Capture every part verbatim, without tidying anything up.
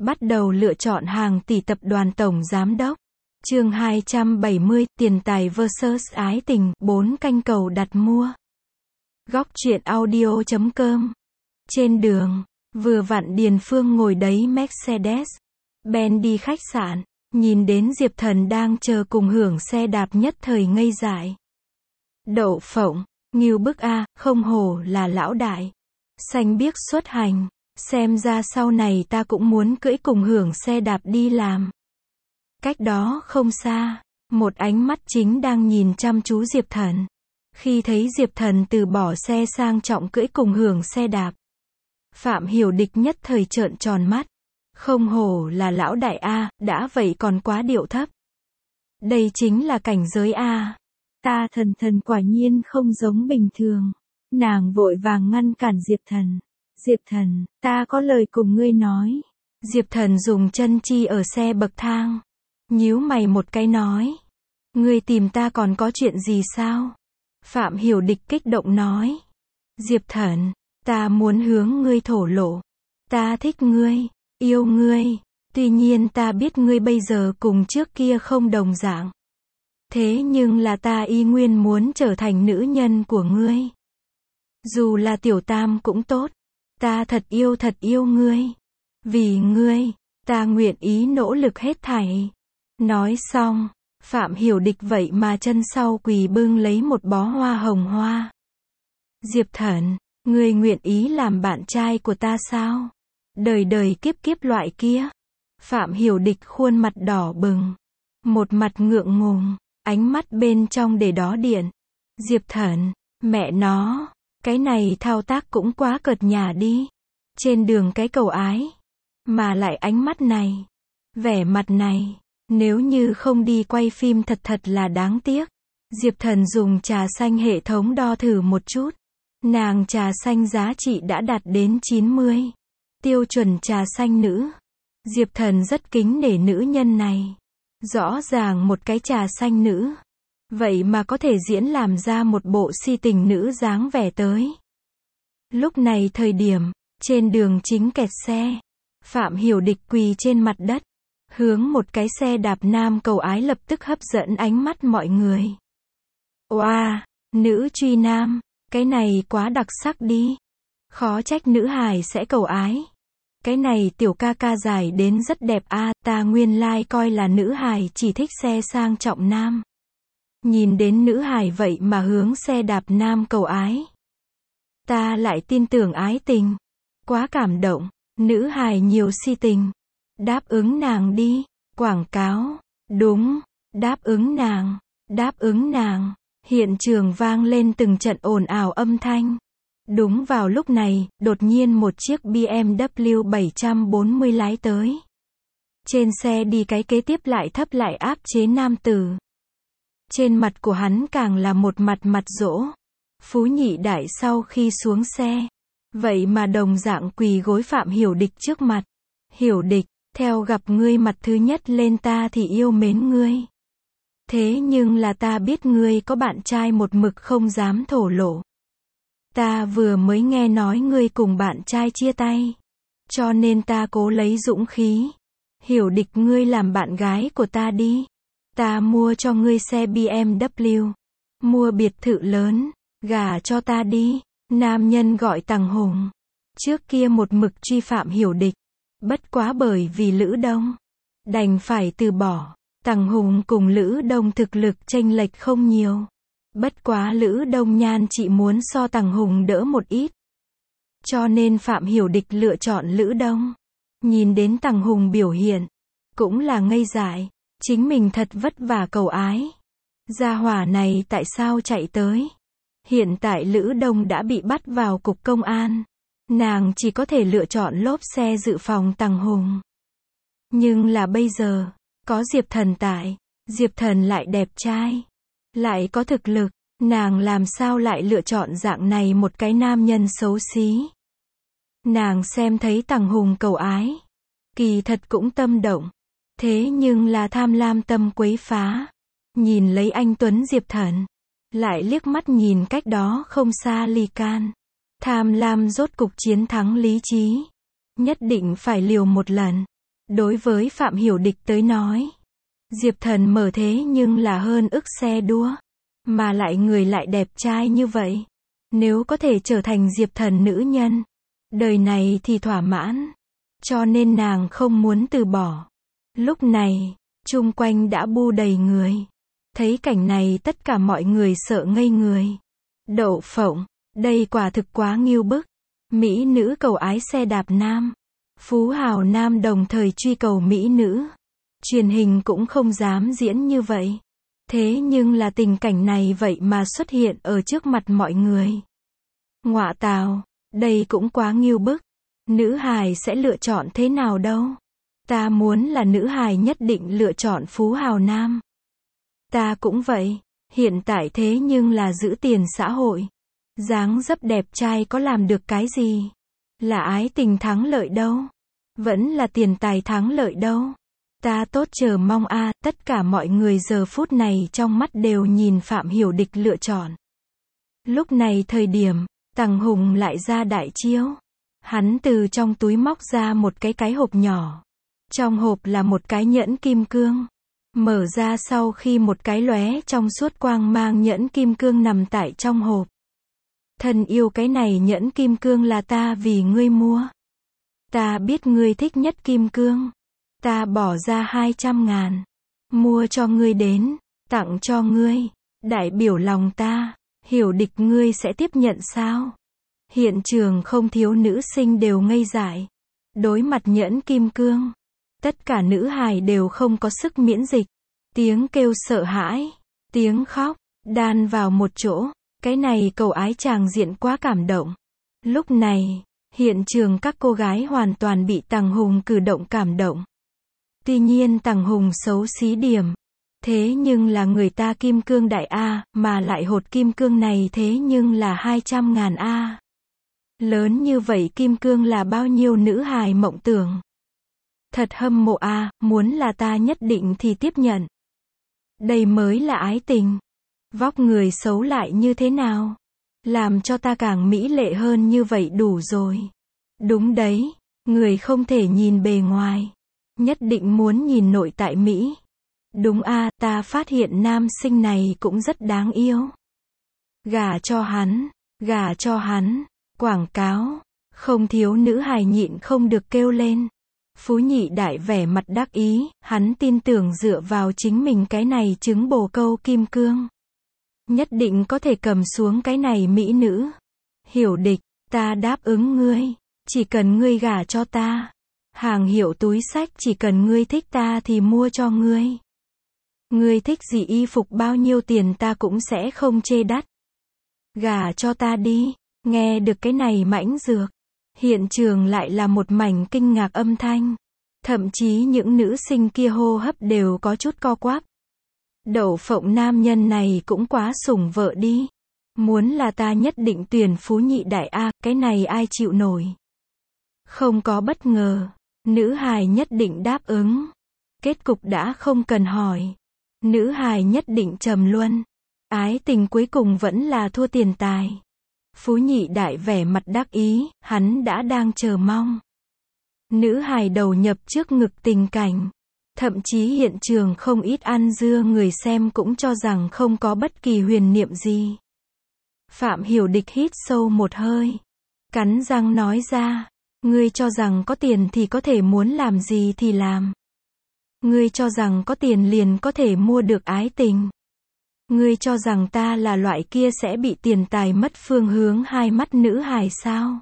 Bắt đầu lựa chọn hàng tỷ tập đoàn tổng giám đốc. Chương hai trăm bảy mươi, tiền tài versus ái tình, bốn canh cầu đặt mua. Góc truyện audio chấm com. Trên đường, vừa vặn Điền Phương ngồi đấy Mercedes Benz đi khách sạn, nhìn đến Diệp Thần đang chờ cùng hưởng xe đạp nhất thời ngây dại. Đậu phộng, ngưu bức a, không hổ là lão đại. Xanh biếc xuất hành, xem ra sau này ta cũng muốn cưỡi cùng hưởng xe đạp đi làm. Cách đó không xa, một ánh mắt chính đang nhìn chăm chú Diệp Thần. Khi thấy Diệp Thần từ bỏ xe sang trọng cưỡi cùng hưởng xe đạp, Phạm Hiểu Địch nhất thời trợn tròn mắt. Không hổ là lão đại a, đã vậy còn quá điệu thấp. Đây chính là cảnh giới a. Ta Thần Thần quả nhiên không giống bình thường. Nàng vội vàng ngăn cản Diệp Thần. Diệp Thần, ta có lời cùng ngươi nói. Diệp Thần dùng chân chi ở xe bậc thang, nhíu mày một cái nói. Ngươi tìm ta còn có chuyện gì sao? Phạm Hiểu Địch kích động nói. Diệp Thần, ta muốn hướng ngươi thổ lộ. Ta thích ngươi, yêu ngươi. Tuy nhiên ta biết ngươi bây giờ cùng trước kia không đồng dạng. Thế nhưng là ta y nguyên muốn trở thành nữ nhân của ngươi. Dù là tiểu tam cũng tốt. Ta thật yêu thật yêu ngươi. Vì ngươi, ta nguyện ý nỗ lực hết thảy. Nói xong, Phạm Hiểu Địch vậy mà chân sau quỳ bưng lấy một bó hoa hồng hoa. Diệp Thần, ngươi nguyện ý làm bạn trai của ta sao? Đời đời kiếp kiếp loại kia. Phạm Hiểu Địch khuôn mặt đỏ bừng, một mặt ngượng ngùng, ánh mắt bên trong để đó điện. Diệp Thần, mẹ nó, cái này thao tác cũng quá cợt nhả đi. Trên đường cái cầu ái, mà lại ánh mắt này, vẻ mặt này, nếu như không đi quay phim thật thật là đáng tiếc. Diệp Thần dùng trà xanh hệ thống đo thử một chút. Nàng trà xanh giá trị đã đạt đến chín mươi. Tiêu chuẩn trà xanh nữ. Diệp Thần rất kính nể nữ nhân này. Rõ ràng một cái trà xanh nữ, vậy mà có thể diễn làm ra một bộ si tình nữ dáng vẻ tới. Lúc này thời điểm, trên đường chính kẹt xe. Phạm Hiểu Địch quỳ trên mặt đất, hướng một cái xe đạp nam cầu ái lập tức hấp dẫn ánh mắt mọi người. Oa, wow, nữ truy nam, cái này quá đặc sắc đi. Khó trách nữ hài sẽ cầu ái. Cái này tiểu ca ca dài đến rất đẹp a, à, ta nguyên lai like coi là nữ hài chỉ thích xe sang trọng nam. Nhìn đến nữ hài vậy mà hướng xe đạp nam cầu ái. Ta lại tin tưởng ái tình. Quá cảm động, nữ hài nhiều si tình. Đáp ứng nàng đi, quảng cáo, đúng, đáp ứng nàng, đáp ứng nàng. Hiện trường vang lên từng trận ồn ào âm thanh. Đúng vào lúc này, đột nhiên một chiếc B M W bảy trăm bốn mươi lái tới. Trên xe đi cái kế tiếp lại thấp lại áp chế nam tử. Trên mặt của hắn càng là một mặt mặt dỗ. Phú nhị đại sau khi xuống xe, vậy mà đồng dạng quỳ gối Phạm Hiểu Địch trước mặt. Hiểu Địch, theo gặp ngươi mặt thứ nhất lên ta thì yêu mến ngươi. Thế nhưng là ta biết ngươi có bạn trai một mực không dám thổ lộ. Ta vừa mới nghe nói ngươi cùng bạn trai chia tay, cho nên ta cố lấy dũng khí. Hiểu Địch, ngươi làm bạn gái của ta đi. Ta mua cho ngươi xe B M W, mua biệt thự lớn, gả cho ta đi. Nam nhân gọi Tằng Hùng, trước kia một mực truy Phạm Hiểu Địch, bất quá bởi vì Lữ Đông, đành phải từ bỏ. Tằng Hùng cùng Lữ Đông thực lực chênh lệch không nhiều. Bất quá Lữ Đông nhan chị muốn so Tằng Hùng đỡ một ít. Cho nên Phạm Hiểu Địch lựa chọn Lữ Đông. Nhìn đến Tằng Hùng biểu hiện, cũng là ngây dại. Chính mình thật vất vả cầu ái. Gia hỏa này tại sao chạy tới? Hiện tại Lữ Đông đã bị bắt vào cục công an. Nàng chỉ có thể lựa chọn lốp xe dự phòng Tằng Hùng. Nhưng là bây giờ, có Diệp Thần tại. Diệp Thần lại đẹp trai, lại có thực lực. Nàng làm sao lại lựa chọn dạng này một cái nam nhân xấu xí? Nàng xem thấy Tằng Hùng cầu ái, kỳ thật cũng tâm động. Thế nhưng là tham lam tâm quấy phá. Nhìn lấy anh tuấn Diệp Thần, lại liếc mắt nhìn cách đó không xa Ly Can. Tham lam rốt cục chiến thắng lý trí. Nhất định phải liều một lần. Đối với Phạm Hiểu Địch tới nói, Diệp Thần mở thế nhưng là hơn ức xe đua. Mà lại người lại đẹp trai như vậy. Nếu có thể trở thành Diệp Thần nữ nhân, đời này thì thỏa mãn. Cho nên nàng không muốn từ bỏ. Lúc này, chung quanh đã bu đầy người. Thấy cảnh này tất cả mọi người sợ ngây người. Đậu phộng, đây quả thực quá nghiêu bức. Mỹ nữ cầu ái xe đạp nam. Phú hào nam đồng thời truy cầu mỹ nữ. Truyền hình cũng không dám diễn như vậy. Thế nhưng là tình cảnh này vậy mà xuất hiện ở trước mặt mọi người. Ngọa tào, đây cũng quá nghiêu bức. Nữ hài sẽ lựa chọn thế nào đâu. Ta muốn là nữ hài nhất định lựa chọn phú hào nam. Ta cũng vậy. Hiện tại thế nhưng là giữ tiền xã hội. Dáng dấp đẹp trai có làm được cái gì? Là ái tình thắng lợi đâu. Vẫn là tiền tài thắng lợi đâu. Ta tốt chờ mong a, à, tất cả mọi người giờ phút này trong mắt đều nhìn Phạm Hiểu Địch lựa chọn. Lúc này thời điểm, Tằng Hùng lại ra đại chiêu. Hắn từ trong túi móc ra một cái cái hộp nhỏ. Trong hộp là một cái nhẫn kim cương. Mở ra sau khi một cái lóe trong suốt quang mang nhẫn kim cương nằm tại trong hộp. Thân yêu, cái này nhẫn kim cương là ta vì ngươi mua. Ta biết ngươi thích nhất kim cương. Ta bỏ ra hai trăm ngàn. Mua cho ngươi đến. Tặng cho ngươi. Đại biểu lòng ta. Hiểu Địch, ngươi sẽ tiếp nhận sao? Hiện trường không thiếu nữ sinh đều ngây dại. Đối mặt nhẫn kim cương. Tất cả nữ hài đều không có sức miễn dịch. Tiếng kêu sợ hãi. Tiếng khóc. Đan vào một chỗ. Cái này cầu ái tràng diện quá cảm động. Lúc này, hiện trường các cô gái hoàn toàn bị Tằng Hùng cử động cảm động. Tuy nhiên Tằng Hùng xấu xí điểm. Thế nhưng là người ta kim cương đại A, mà lại hột kim cương này thế nhưng là hai trăm ngàn A. Lớn như vậy kim cương là bao nhiêu nữ hài mộng tưởng. Thật hâm mộ A, muốn là ta nhất định thì tiếp nhận. Đây mới là ái tình. Vóc người xấu lại như thế nào? Làm cho ta càng mỹ lệ hơn như vậy đủ rồi. Đúng đấy, người không thể nhìn bề ngoài. Nhất định muốn nhìn nội tại Mỹ. Đúng a, à, ta phát hiện nam sinh này cũng rất đáng yêu. Gả cho hắn, gả cho hắn, quảng cáo, không thiếu nữ hài nhịn không được kêu lên. Phú Nhị Đại vẻ mặt đắc ý, hắn tin tưởng dựa vào chính mình cái này trứng bồ câu kim cương. Nhất định có thể cầm xuống cái này mỹ nữ. Hiểu Địch, ta đáp ứng ngươi, chỉ cần ngươi gả cho ta. Hàng hiệu túi xách chỉ cần ngươi thích ta thì mua cho ngươi. Ngươi thích gì y phục bao nhiêu tiền ta cũng sẽ không chê đắt. Gả cho ta đi. Nghe được cái này mãnh dược. Hiện trường lại là một mảnh kinh ngạc âm thanh. Thậm chí những nữ sinh kia hô hấp đều có chút co quắp. Đậu phộng, nam nhân này cũng quá sủng vợ đi. Muốn là ta nhất định tuyển Phú Nhị Đại A, cái này ai chịu nổi. Không có bất ngờ. Nữ hài nhất định đáp ứng. Kết cục đã không cần hỏi. Nữ hài nhất định trầm luân. Ái tình cuối cùng vẫn là thua tiền tài. Phú Nhị Đại vẻ mặt đắc ý, hắn đã đang chờ mong. Nữ hài đầu nhập trước ngực tình cảnh. Thậm chí hiện trường không ít ăn dưa người xem cũng cho rằng không có bất kỳ huyền niệm gì. Phạm Hiểu Địch hít sâu một hơi. Cắn răng nói ra. Ngươi cho rằng có tiền thì có thể muốn làm gì thì làm. Ngươi cho rằng có tiền liền có thể mua được ái tình. Ngươi cho rằng ta là loại kia sẽ bị tiền tài mất phương hướng hai mắt nữ hài sao?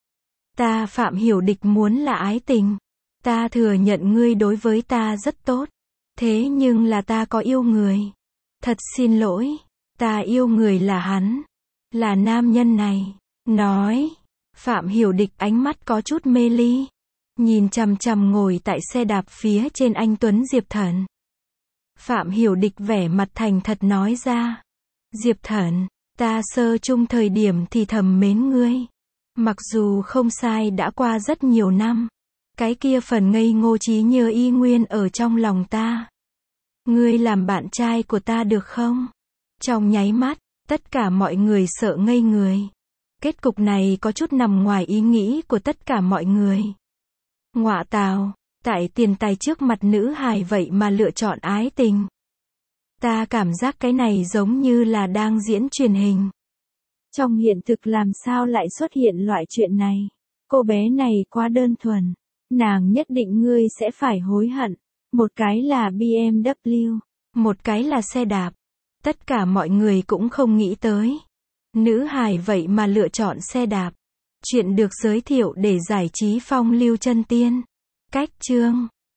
Ta Phạm Hiểu Địch muốn là ái tình. Ta thừa nhận ngươi đối với ta rất tốt. Thế nhưng là ta có yêu người. Thật xin lỗi. Ta yêu người là hắn. Là nam nhân này. Nói. Phạm Hiểu Địch ánh mắt có chút mê ly. Nhìn chằm chằm ngồi tại xe đạp phía trên anh Tuấn Diệp Thần. Phạm Hiểu Địch vẻ mặt thành thật nói ra. Diệp Thần, ta sơ chung thời điểm thì thầm mến ngươi. Mặc dù không sai đã qua rất nhiều năm. Cái kia phần ngây ngô trí nhớ y nguyên ở trong lòng ta. Ngươi làm bạn trai của ta được không? Trong nháy mắt, tất cả mọi người sợ ngây người. Kết cục này có chút nằm ngoài ý nghĩ của tất cả mọi người. Ngọa tào, Tại tiền tài trước mặt nữ hài vậy mà lựa chọn ái tình. Ta cảm giác cái này giống như là đang diễn truyền hình. Trong hiện thực làm sao lại xuất hiện loại chuyện này? Cô bé này quá đơn thuần. Nàng nhất định ngươi sẽ phải hối hận. Một cái là bê em vê, một cái là xe đạp. Tất cả mọi người cũng không nghĩ tới. Nữ hài vậy mà lựa chọn xe đạp. Chuyện được giới thiệu để giải trí phong lưu chân tiên. Cách chương